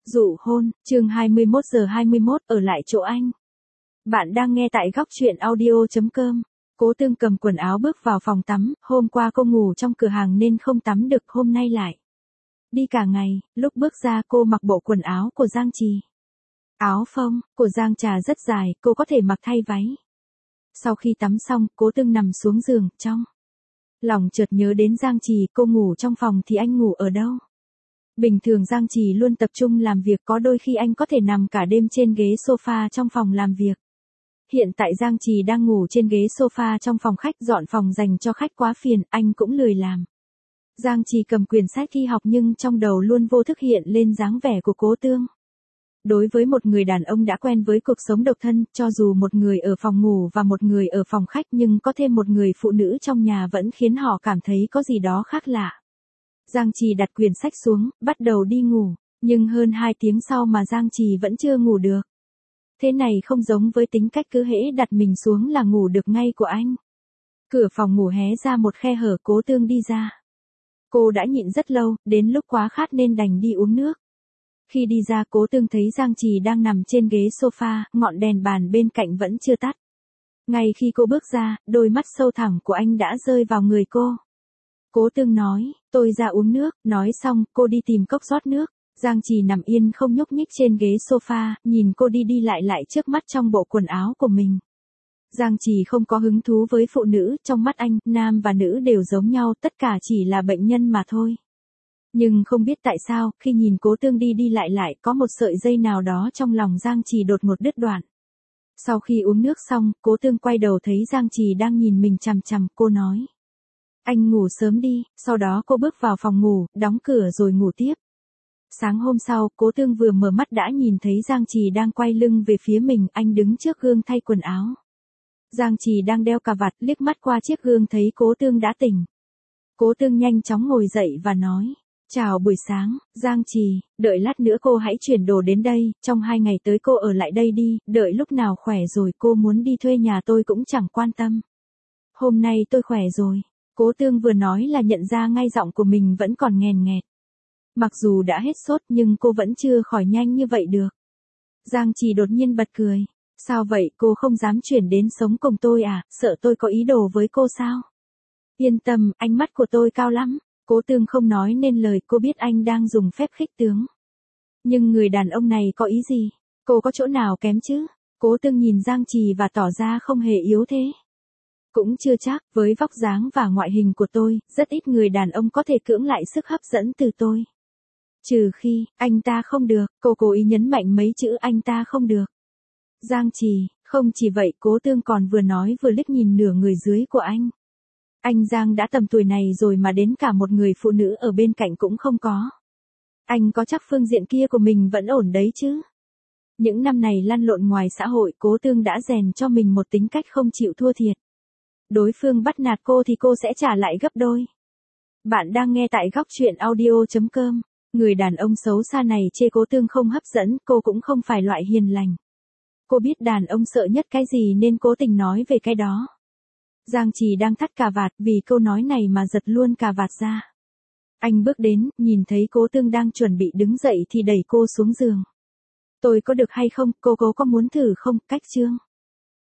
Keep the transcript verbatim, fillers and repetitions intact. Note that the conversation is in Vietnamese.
Dụ hôn, chương hai mươi mốt giờ hai mươi mốt, ở lại chỗ anh. Bạn đang nghe tại góc truyện audio chấm com. Cố Tương cầm quần áo bước vào phòng tắm, hôm qua cô ngủ trong cửa hàng nên không tắm được, hôm nay lại đi cả ngày, lúc bước ra cô mặc bộ quần áo của Giang Trì. Áo phông, của Giang Trà rất dài, cô có thể mặc thay váy. Sau khi tắm xong, Cố Tương nằm xuống giường, trong lòng chợt nhớ đến Giang Trì, cô ngủ trong phòng thì anh ngủ ở đâu? Bình thường Giang Trì luôn tập trung làm việc, có đôi khi anh có thể nằm cả đêm trên ghế sofa trong phòng làm việc. Hiện tại Giang Trì đang ngủ trên ghế sofa trong phòng khách, dọn phòng dành cho khách quá phiền, anh cũng lười làm. Giang Trì cầm quyển sách thi học nhưng trong đầu luôn vô thức hiện lên dáng vẻ của Cố Tương. Đối với một người đàn ông đã quen với cuộc sống độc thân, cho dù một người ở phòng ngủ và một người ở phòng khách nhưng có thêm một người phụ nữ trong nhà vẫn khiến họ cảm thấy có gì đó khác lạ. Giang Trì đặt quyển sách xuống, bắt đầu đi ngủ, nhưng hơn hai tiếng sau mà Giang Trì vẫn chưa ngủ được. Thế này không giống với tính cách cứ hễ đặt mình xuống là ngủ được ngay của anh. Cửa phòng ngủ hé ra một khe hở, Cố Tương đi ra. Cô đã nhịn rất lâu, đến lúc quá khát nên đành đi uống nước. Khi đi ra, Cố Tương thấy Giang Trì đang nằm trên ghế sofa, ngọn đèn bàn bên cạnh vẫn chưa tắt. Ngay khi cô bước ra, đôi mắt sâu thẳm của anh đã rơi vào người cô. Cố Tương nói, tôi ra uống nước, nói xong, cô đi tìm cốc rót nước. Giang Trì nằm yên không nhúc nhích trên ghế sofa, nhìn cô đi đi lại lại trước mắt trong bộ quần áo của mình. Giang Trì không có hứng thú với phụ nữ, trong mắt anh, nam và nữ đều giống nhau, tất cả chỉ là bệnh nhân mà thôi. Nhưng không biết tại sao, khi nhìn Cố Tương đi đi lại lại, có một sợi dây nào đó trong lòng Giang Trì đột ngột đứt đoạn. Sau khi uống nước xong, Cố Tương quay đầu thấy Giang Trì đang nhìn mình chằm chằm, cô nói. Anh ngủ sớm đi, sau đó cô bước vào phòng ngủ, đóng cửa rồi ngủ tiếp. Sáng hôm sau, Cố Tương vừa mở mắt đã nhìn thấy Giang Trì đang quay lưng về phía mình, anh đứng trước gương thay quần áo. Giang Trì đang đeo cà vạt, liếc mắt qua chiếc gương thấy Cố Tương đã tỉnh. Cố Tương nhanh chóng ngồi dậy và nói, chào buổi sáng, Giang Trì, đợi lát nữa cô hãy chuyển đồ đến đây, trong hai ngày tới cô ở lại đây đi, đợi lúc nào khỏe rồi cô muốn đi thuê nhà tôi cũng chẳng quan tâm. Hôm nay tôi khỏe rồi. Cố Tương vừa nói là nhận ra ngay giọng của mình vẫn còn nghèn nghẹt. Mặc dù đã hết sốt nhưng cô vẫn chưa khỏi nhanh như vậy được. Giang Trì đột nhiên bật cười. Sao vậy, cô không dám chuyển đến sống cùng tôi à, sợ tôi có ý đồ với cô sao? Yên tâm, ánh mắt của tôi cao lắm. Cố Tương không nói nên lời, cô biết anh đang dùng phép khích tướng. Nhưng người đàn ông này có ý gì? Cô có chỗ nào kém chứ? Cố Tương nhìn Giang Trì và tỏ ra không hề yếu thế. Cũng chưa chắc, với vóc dáng và ngoại hình của tôi, rất ít người đàn ông có thể cưỡng lại sức hấp dẫn từ tôi. Trừ khi, anh ta không được, cô cố ý nhấn mạnh mấy chữ anh ta không được. Giang Trì, không chỉ vậy, Cố Tương còn vừa nói vừa liếc nhìn nửa người dưới của anh. Anh Giang đã tầm tuổi này rồi mà đến cả một người phụ nữ ở bên cạnh cũng không có. Anh có chắc phương diện kia của mình vẫn ổn đấy chứ? Những năm này lăn lộn ngoài xã hội, Cố Tương đã rèn cho mình một tính cách không chịu thua thiệt. Đối phương bắt nạt cô thì cô sẽ trả lại gấp đôi. Bạn đang nghe tại góc truyện audio chấm com. Người đàn ông xấu xa này chê Cố Tương không hấp dẫn, cô cũng không phải loại hiền lành. Cô biết đàn ông sợ nhất cái gì nên cố tình nói về cái đó. Giang Trì đang thắt cà vạt, vì câu nói này mà giật luôn cà vạt ra. Anh bước đến, nhìn thấy Cố Tương đang chuẩn bị đứng dậy thì đẩy cô xuống giường. Tôi có được hay không, cô cô có muốn thử không, cách chương.